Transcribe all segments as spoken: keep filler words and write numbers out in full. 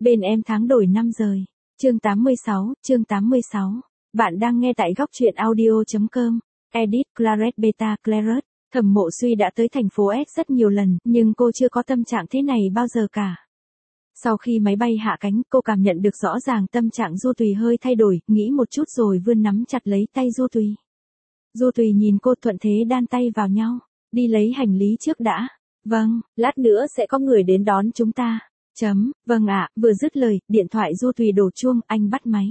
Bên em tháng đổi năm rời. Chương tám mươi sáu, chương tám mươi sáu. Bạn đang nghe tại góc truyện audio chấm com. Edit Claret Beta Claret. Thẩm Mộ Suy đã tới thành phố S rất nhiều lần, nhưng cô chưa có tâm trạng thế này bao giờ cả. Sau khi máy bay hạ cánh, cô cảm nhận được rõ ràng tâm trạng Du Tùy hơi thay đổi, nghĩ một chút rồi vươn nắm chặt lấy tay Du Tùy. Du Tùy nhìn cô thuận thế đan tay vào nhau. Đi lấy hành lý trước đã. Vâng, lát nữa sẽ có người đến đón chúng ta. Chấm, vâng ạ, vừa dứt lời, điện thoại Du Tùy đổ chuông, anh bắt máy.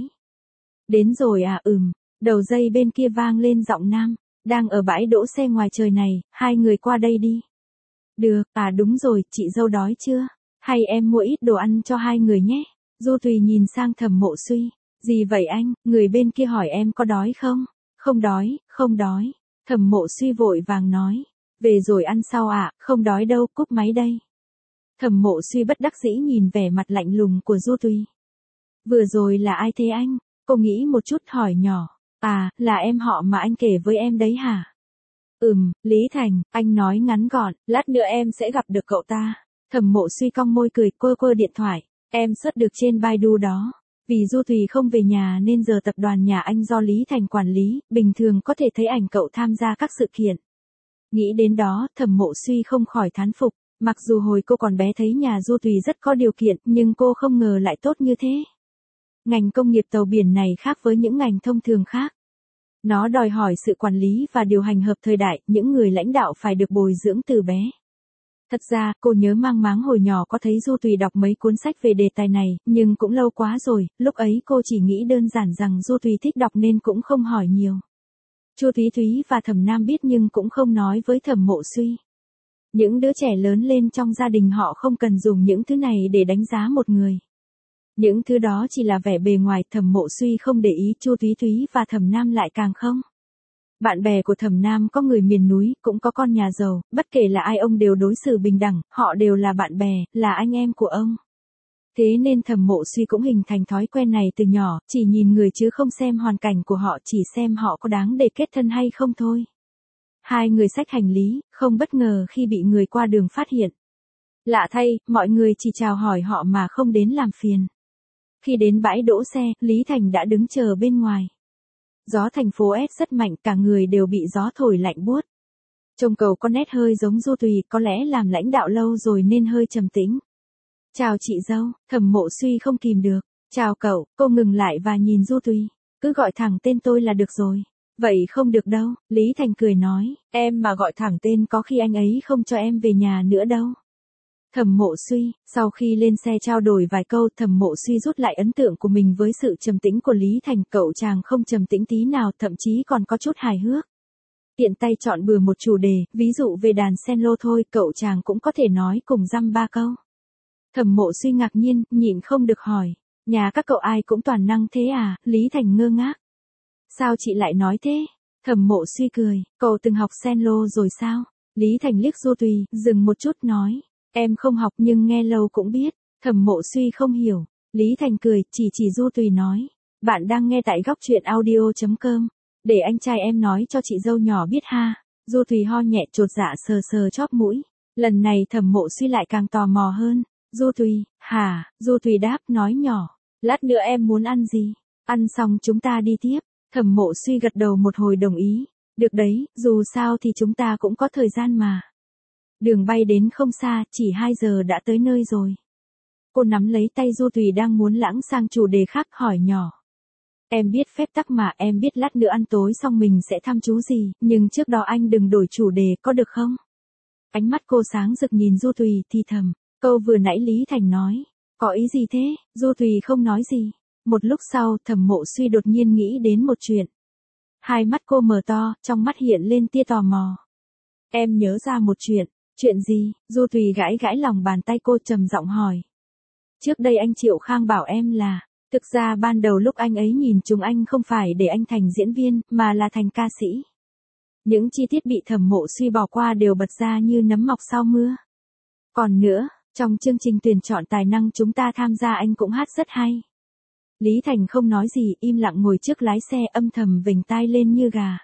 Đến rồi à, ừm, đầu dây bên kia vang lên giọng nam, đang ở bãi đỗ xe ngoài trời này, hai người qua đây đi. Được, à đúng rồi, chị dâu đói chưa? Hay em mua ít đồ ăn cho hai người nhé. Du Tùy nhìn sang Thẩm Mộ Suy, gì vậy anh, người bên kia hỏi em có đói không? Không đói, không đói. Thẩm Mộ Suy vội vàng nói, về rồi ăn sau ạ, à, không đói đâu, cúp máy đây. Thẩm Mộ Suy bất đắc dĩ nhìn vẻ mặt lạnh lùng của Du Tùy. Vừa rồi là ai thế anh? Cô nghĩ một chút hỏi nhỏ. À, là em họ mà anh kể với em đấy hả? Ừm, Lý Thành, anh nói ngắn gọn, lát nữa em sẽ gặp được cậu ta. Thẩm Mộ Suy cong môi cười, quơ quơ điện thoại. Em search được trên Baidu đó. Vì Du Tùy không về nhà nên giờ tập đoàn nhà anh do Lý Thành quản lý, bình thường có thể thấy ảnh cậu tham gia các sự kiện. Nghĩ đến đó, Thẩm Mộ Suy không khỏi thán phục. Mặc dù hồi cô còn bé thấy nhà Du Tùy rất có điều kiện, nhưng cô không ngờ lại tốt như thế. Ngành công nghiệp tàu biển này khác với những ngành thông thường khác. Nó đòi hỏi sự quản lý và điều hành hợp thời đại, những người lãnh đạo phải được bồi dưỡng từ bé. Thật ra, cô nhớ mang máng hồi nhỏ có thấy Du Tùy đọc mấy cuốn sách về đề tài này, nhưng cũng lâu quá rồi, lúc ấy cô chỉ nghĩ đơn giản rằng Du Tùy thích đọc nên cũng không hỏi nhiều. Chu Thúy Thúy và Thẩm Nam biết nhưng cũng không nói với Thẩm Mộ Suy. Những đứa trẻ lớn lên trong gia đình họ không cần dùng những thứ này để đánh giá một người. Những thứ đó chỉ là vẻ bề ngoài, Thẩm Mộ Suy không để ý, Chu Thúy Thúy và Thẩm Nam lại càng không. Bạn bè của Thẩm Nam có người miền núi, cũng có con nhà giàu, bất kể là ai ông đều đối xử bình đẳng, họ đều là bạn bè, là anh em của ông. Thế nên Thẩm Mộ Suy cũng hình thành thói quen này từ nhỏ, chỉ nhìn người chứ không xem hoàn cảnh của họ, chỉ xem họ có đáng để kết thân hay không thôi. Hai người xách hành lý, không bất ngờ khi bị người qua đường phát hiện. Lạ thay, mọi người chỉ chào hỏi họ mà không đến làm phiền. Khi đến bãi đỗ xe, Lý Thành đã đứng chờ bên ngoài. Gió thành phố S rất mạnh, cả người đều bị gió thổi lạnh buốt. Trông cậu có nét hơi giống Du Tùy, có lẽ làm lãnh đạo lâu rồi nên hơi trầm tĩnh. Chào chị dâu, Thẩm Mộ Suy không kìm được. Chào cậu, cô ngừng lại và nhìn Du Tùy. Cứ gọi thẳng tên tôi là được rồi. Vậy không được đâu, Lý Thành cười nói, em mà gọi thẳng tên có khi anh ấy không cho em về nhà nữa đâu. Thẩm Mộ Suy, sau khi lên xe trao đổi vài câu, Thẩm Mộ Suy rút lại ấn tượng của mình với sự trầm tĩnh của Lý Thành, cậu chàng không trầm tĩnh tí nào, thậm chí còn có chút hài hước. Tiện tay chọn bừa một chủ đề, ví dụ về đàn cello thôi, cậu chàng cũng có thể nói cùng dăm ba câu. Thẩm Mộ Suy ngạc nhiên, nhịn không được hỏi, nhà các cậu ai cũng toàn năng thế à? Lý Thành ngơ ngác. Sao chị lại nói thế? Thẩm Mộ Suy cười, cậu từng học cello rồi sao? Lý Thành liếc Du Tùy, dừng một chút nói, em không học nhưng nghe lâu cũng biết. Thẩm Mộ Suy không hiểu. Lý Thành cười, chỉ chỉ Du Tùy nói, bạn đang nghe tại góc truyện audio chấm com. Để anh trai em nói cho chị dâu nhỏ biết ha. Du Tùy ho nhẹ chột dạ sờ sờ chóp mũi. Lần này Thẩm Mộ Suy lại càng tò mò hơn. Du Tùy, hả? Du Tùy đáp, nói nhỏ, lát nữa em muốn ăn gì? Ăn xong chúng ta đi tiếp. Thẩm Mộ Suy gật đầu một hồi đồng ý. Được đấy, dù sao thì chúng ta cũng có thời gian mà. Đường bay đến không xa, chỉ hai giờ đã tới nơi rồi. Cô nắm lấy tay Du Tùy đang muốn lãng sang chủ đề khác, hỏi nhỏ. Em biết phép tắc mà, em biết lát nữa ăn tối xong mình sẽ thăm chú gì, nhưng trước đó anh đừng đổi chủ đề, có được không? Ánh mắt cô sáng rực nhìn Du Tùy thì thầm, câu vừa nãy Lý Thành nói, có ý gì thế? Du Tùy không nói gì. Một lúc sau, Thẩm Mộ Suy đột nhiên nghĩ đến một chuyện. Hai mắt cô mở to, trong mắt hiện lên tia tò mò. Em nhớ ra một chuyện. Chuyện gì? Du Tùy gãi gãi lòng bàn tay cô, trầm giọng hỏi. Trước đây anh Triệu Khang bảo em là, thực ra ban đầu lúc anh ấy nhìn chúng anh không phải để anh thành diễn viên, mà là thành ca sĩ. Những chi tiết bị Thẩm Mộ Suy bỏ qua đều bật ra như nấm mọc sau mưa. Còn nữa, trong chương trình tuyển chọn tài năng chúng ta tham gia anh cũng hát rất hay. Lý Thành không nói gì, im lặng ngồi trước lái xe, âm thầm vểnh tai lên như gà.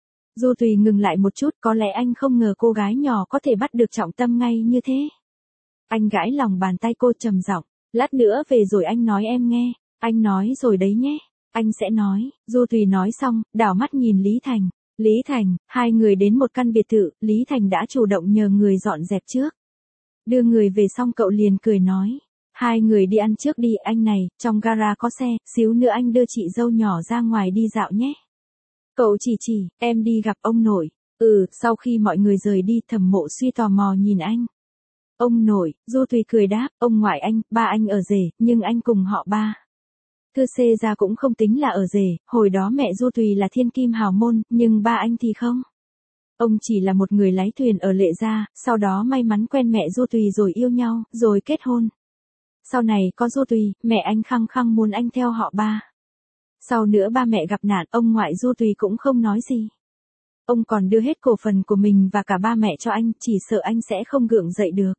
Du Tùy ngừng lại một chút, có lẽ anh không ngờ cô gái nhỏ có thể bắt được trọng tâm ngay như thế. Anh gãi lòng bàn tay cô, trầm giọng, Lát nữa về rồi anh nói em nghe, anh nói rồi đấy nhé, anh sẽ nói, Du Thùy nói xong, đảo mắt nhìn Lý Thành. Lý Thành, hai người đến một căn biệt thự, Lý Thành đã chủ động nhờ người dọn dẹp trước. Đưa người về xong cậu liền cười nói, hai người đi ăn trước đi, anh này, trong gara có xe, xíu nữa anh đưa chị dâu nhỏ ra ngoài đi dạo nhé. Cậu chỉ chỉ, em đi gặp ông nội. Ừ, sau khi mọi người rời đi, Thẩm Mộ Suy tò mò nhìn anh. Ông nội, Du Thùy cười đáp, ông ngoại anh, ba anh ở rể, nhưng anh cùng họ ba. Thưa xê ra cũng không tính là ở rể, hồi đó mẹ Du Thùy là thiên kim hào môn, nhưng ba anh thì không. Ông chỉ là một người lái thuyền ở Lệ Gia, sau đó may mắn quen mẹ Du Thùy rồi yêu nhau, rồi kết hôn. Sau này có Du Thùy, mẹ anh khăng khăng muốn anh theo họ ba. Sau nữa ba mẹ gặp nạn, ông ngoại Du Thùy cũng không nói gì. Ông còn đưa hết cổ phần của mình và cả ba mẹ cho anh, chỉ sợ anh sẽ không gượng dậy được.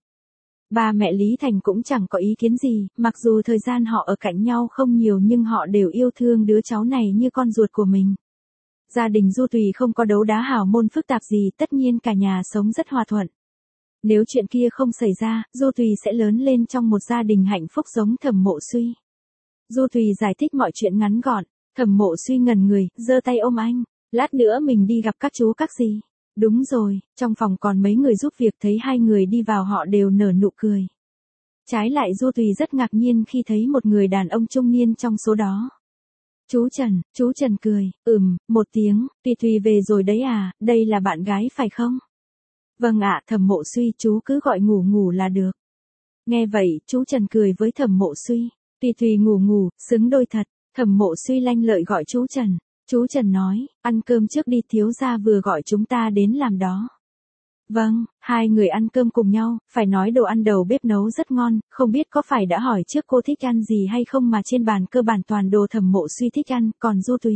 Ba mẹ Lý Thành cũng chẳng có ý kiến gì, mặc dù thời gian họ ở cạnh nhau không nhiều nhưng họ đều yêu thương đứa cháu này như con ruột của mình. Gia đình Du Thùy không có đấu đá hào môn phức tạp gì, tất nhiên cả nhà sống rất hòa thuận. Nếu chuyện kia không xảy ra, Du Thùy sẽ lớn lên trong một gia đình hạnh phúc giống Thẩm Mộ Suy. Du Thùy giải thích mọi chuyện ngắn gọn, Thẩm Mộ Suy ngẩn người, giơ tay ôm anh, lát nữa mình đi gặp các chú các dì. Đúng rồi, trong phòng còn mấy người giúp việc, thấy hai người đi vào họ đều nở nụ cười. Trái lại Du Thùy rất ngạc nhiên khi thấy một người đàn ông trung niên trong số đó. Chú Trần, chú Trần cười, ừm, một tiếng, Thùy Thùy về rồi đấy à, đây là bạn gái phải không? Vâng ạ, Thẩm Mộ Suy, chú cứ gọi ngủ ngủ là được. Nghe vậy, chú Trần cười với Thẩm Mộ Suy, Thùy Thùy ngủ ngủ, xứng đôi thật. Thẩm Mộ Suy lanh lợi gọi chú Trần. Chú Trần nói, ăn cơm trước đi, thiếu gia vừa gọi chúng ta đến làm đó. Vâng, hai người ăn cơm cùng nhau, phải nói đồ ăn đầu bếp nấu rất ngon, không biết có phải đã hỏi trước cô thích ăn gì hay không mà trên bàn cơ bản toàn đồ Thẩm Mộ Suy thích ăn, còn Du Thùy.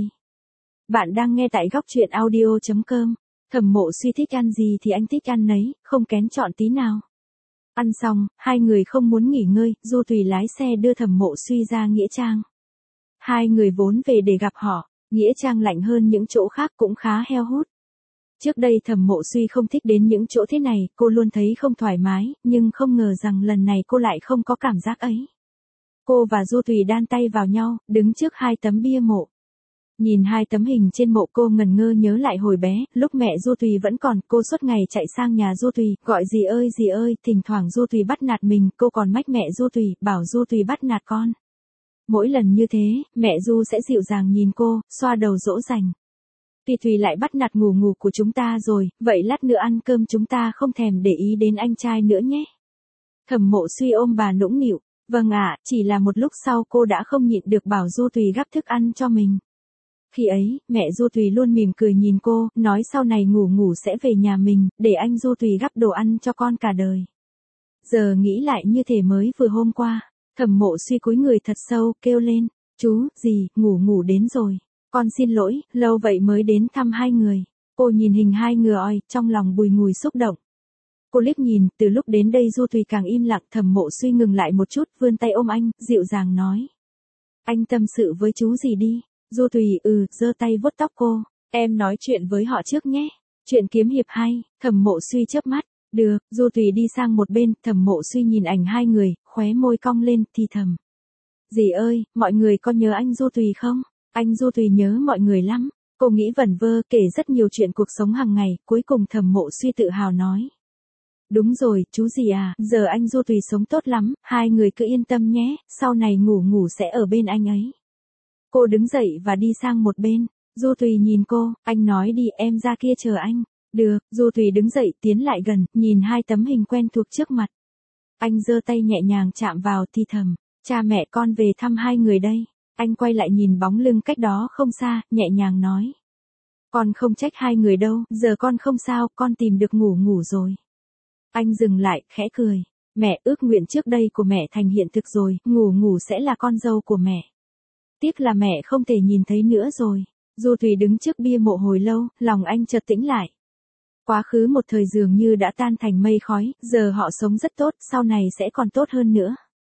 Bạn đang nghe tại góc truyện audio chấm com. Thẩm Mộ Suy thích ăn gì thì anh thích ăn nấy, không kén chọn tí nào. Ăn xong, hai người không muốn nghỉ ngơi, Du Thùy lái xe đưa Thẩm Mộ Suy ra Nghĩa Trang. Hai người vốn về để gặp họ, Nghĩa Trang lạnh hơn những chỗ khác cũng khá heo hút. Trước đây Thẩm Mộ Suy không thích đến những chỗ thế này, cô luôn thấy không thoải mái, nhưng không ngờ rằng lần này cô lại không có cảm giác ấy. Cô và Du Thùy đan tay vào nhau, đứng trước hai tấm bia mộ. Nhìn hai tấm hình trên mộ cô ngẩn ngơ nhớ lại hồi bé, lúc mẹ Du Thùy vẫn còn, cô suốt ngày chạy sang nhà Du Thùy, gọi dì ơi dì ơi, thỉnh thoảng Du Thùy bắt nạt mình, cô còn mách mẹ Du Thùy, bảo Du Thùy bắt nạt con. Mỗi lần như thế, mẹ Du sẽ dịu dàng nhìn cô, xoa đầu dỗ dành. Thùy Thùy lại bắt nạt ngủ ngủ của chúng ta rồi, vậy lát nữa ăn cơm chúng ta không thèm để ý đến anh trai nữa nhé. Thẩm Mộ Suy ôm bà nũng nịu, vâng ạ, chỉ là một lúc sau cô đã không nhịn được bảo Du Thùy gắp thức ăn cho mình. Khi ấy, mẹ Du Thùy luôn mỉm cười nhìn cô, nói sau này ngủ ngủ sẽ về nhà mình, để anh Du Thùy gắp đồ ăn cho con cả đời. Giờ nghĩ lại như thể mới vừa hôm qua, Thẩm Mộ Suy cúi người thật sâu, kêu lên, chú, dì, ngủ ngủ đến rồi. Con xin lỗi, lâu vậy mới đến thăm hai người. Cô nhìn hình hai người oi, trong lòng bùi ngùi xúc động. Cô liếc nhìn, từ lúc đến đây Du Thùy càng im lặng, Thẩm Mộ Suy ngừng lại một chút, vươn tay ôm anh, dịu dàng nói. Anh tâm sự với chú gì đi. Du Thùy, ừ, giơ tay vuốt tóc cô. Em nói chuyện với họ trước nhé. Chuyện kiếm hiệp hay, Thẩm Mộ Suy chớp mắt. Được, Du Thùy đi sang một bên, Thẩm Mộ Suy nhìn ảnh hai người, khóe môi cong lên, thì thầm. Dì ơi, mọi người có nhớ anh Du Thùy không? Anh Du Thùy nhớ mọi người lắm. Cô nghĩ vẩn vơ, kể rất nhiều chuyện cuộc sống hàng ngày, cuối cùng Thẩm Mộ Suy tự hào nói. Đúng rồi, chú dì à, giờ anh Du Thùy sống tốt lắm, hai người cứ yên tâm nhé, sau này ngủ ngủ sẽ ở bên anh ấy. Cô đứng dậy và đi sang một bên. Du Thùy nhìn cô, anh nói đi, em ra kia chờ anh. Được, Du Thùy đứng dậy tiến lại gần, nhìn hai tấm hình quen thuộc trước mặt. Anh giơ tay nhẹ nhàng chạm vào, thì thầm, cha mẹ con về thăm hai người đây. Anh quay lại nhìn bóng lưng cách đó không xa, nhẹ nhàng nói. Con không trách hai người đâu, giờ con không sao, con tìm được ngủ ngủ rồi. Anh dừng lại, khẽ cười. Mẹ, ước nguyện trước đây của mẹ thành hiện thực rồi, ngủ ngủ sẽ là con dâu của mẹ. Tiếc là mẹ không thể nhìn thấy nữa rồi. Du Thùy đứng trước bia mộ hồi lâu, lòng anh chợt tĩnh lại. Quá khứ một thời dường như đã tan thành mây khói, giờ họ sống rất tốt, sau này sẽ còn tốt hơn nữa.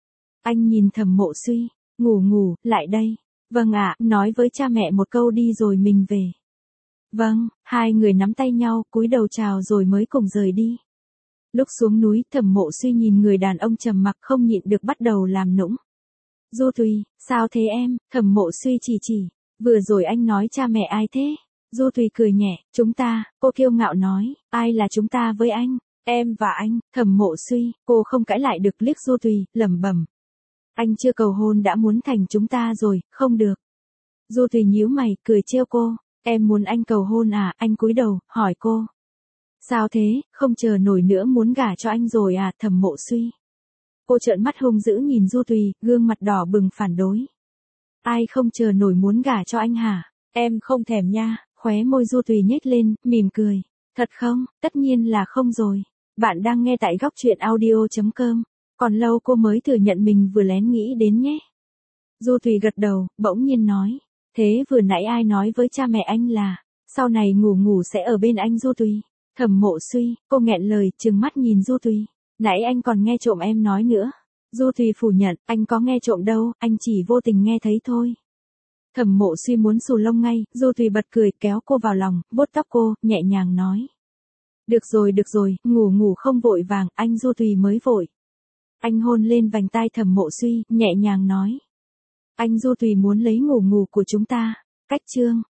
Anh nhìn Thẩm Mộ Suy, ngủ ngủ, lại đây. Vâng ạ, nói với cha mẹ một câu đi rồi mình về. Vâng, hai người nắm tay nhau, cúi đầu chào rồi mới cùng rời đi. Lúc xuống núi, Thẩm Mộ Suy nhìn người đàn ông trầm mặc không nhịn được bắt đầu làm nũng. Du Thùy, sao thế em? Thẩm Mộ Suy chỉ chỉ, vừa rồi anh nói cha mẹ ai thế? Du Thùy cười nhẹ, chúng ta, cô kiêu ngạo nói, ai là chúng ta với anh? Em và anh. Thẩm Mộ Suy, cô không cãi lại được, liếc Du Thùy, lẩm bẩm. Anh chưa cầu hôn đã muốn thành chúng ta rồi, không được. Du Thùy nhíu mày, cười trêu cô, em muốn anh cầu hôn à? Anh cúi đầu, hỏi cô. Sao thế, không chờ nổi nữa muốn gả cho anh rồi à? Thẩm Mộ Suy. Cô trợn mắt hung dữ nhìn Du Thùy, gương mặt đỏ bừng phản đối. Ai không chờ nổi muốn gả cho anh hả? Em không thèm nha. Khóe môi Du Thùy nhếch lên, mỉm cười. Thật không? Tất nhiên là không rồi. Bạn đang nghe tại góc truyện audio chấm com. Còn lâu cô mới thừa nhận mình vừa lén nghĩ đến nhé. Du Thùy gật đầu, bỗng nhiên nói. Thế vừa nãy ai nói với cha mẹ anh là, sau này ngủ ngủ sẽ ở bên anh? Du Thùy. Thẩm Mộ Suy, cô nghẹn lời, trừng mắt nhìn Du Thùy. Nãy anh còn nghe trộm em nói nữa. Du Thùy phủ nhận, anh có nghe trộm đâu, anh chỉ vô tình nghe thấy thôi. Thẩm Mộ Suy muốn xù lông ngay, Du Thùy bật cười, kéo cô vào lòng, vuốt tóc cô, nhẹ nhàng nói. Được rồi được rồi, ngủ ngủ không vội vàng, anh. Du Thùy mới vội. Anh hôn lên vành tai Thẩm Mộ Suy, nhẹ nhàng nói. Anh. Du Thùy muốn lấy ngủ ngủ của chúng ta. Cách chương.